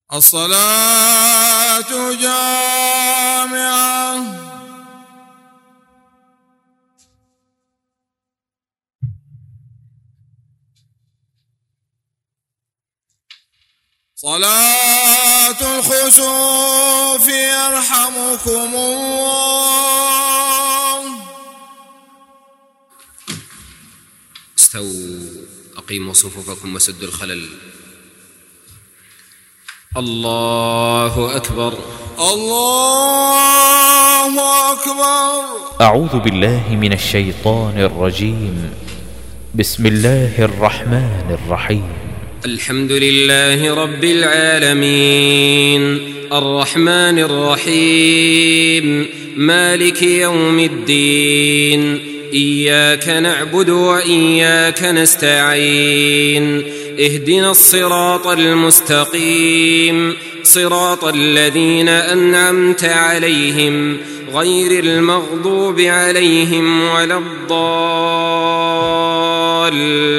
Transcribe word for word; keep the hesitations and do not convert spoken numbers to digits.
الصلاة جامعة. صلاة الخسوف يرحمكم الله. استووا أقيموا صفوفكم وسدوا الخلل. الله أكبر. الله أكبر. أعوذ بالله من الشيطان الرجيم. بسم الله الرحمن الرحيم. الحمد لله رب العالمين الرحمن الرحيم مالك يوم الدين. إياك نعبد وإياك نستعين. اهدنا الصراط المستقيم صراط الذين أنعمت عليهم غير المغضوب عليهم ولا الضالين.